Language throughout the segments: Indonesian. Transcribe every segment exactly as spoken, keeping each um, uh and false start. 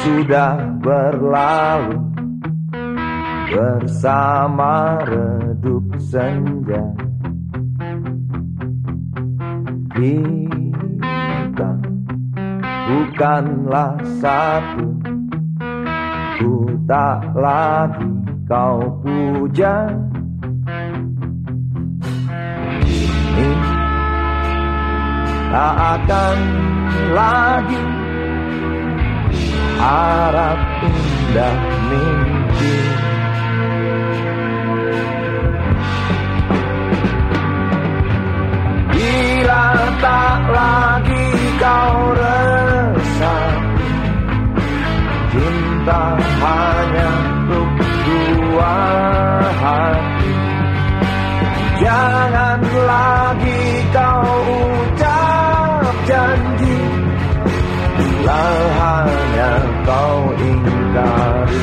sudah berlalu bersama redup senja. Kita bukanlah satu, ku tak lagi kau puja. Ini tak akan lagi harap indah mimpi. Bila tak lagi kau resah, cinta hanya untuk dua hati. Jangan lagi kau ucap janji, bila hanya kau ingkari.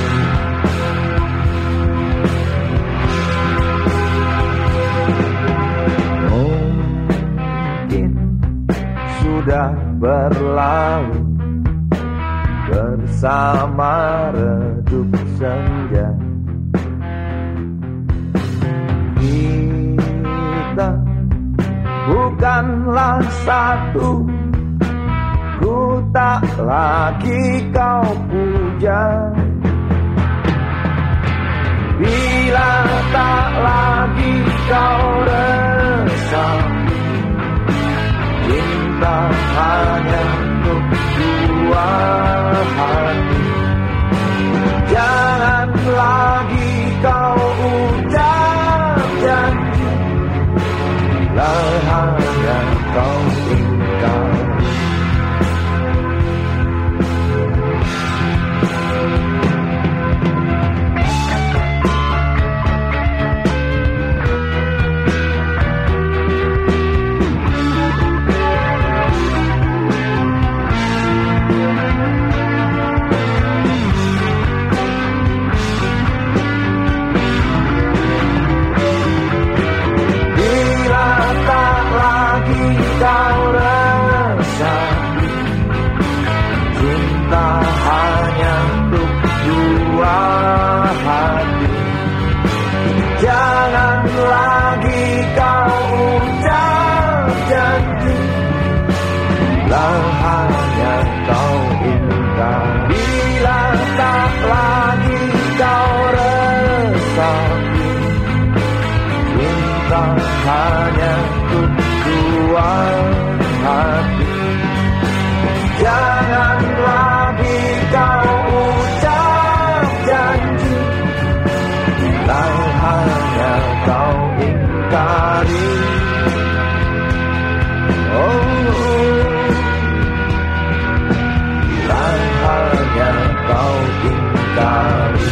Mungkin sudah berlalu bersama redup senja. Kita bukanlah satu, ku tak lagi kau puja. Bila tak lagi kau resah, cinta hanya untuk dua hati. Jangan lagi kau ucap janji, bila hanya kau ingkari. Kau resah, cinta hanya untuk dua hati. Jangan lagi kau ucap janji, bila hanya kau ingkari. Bila tak lagi kau resah, cinta hanya untuk dua hati. Jangan lagi kau ucap janji, bila hanya kau ingkari. Oh, bila hanya kau ingkari.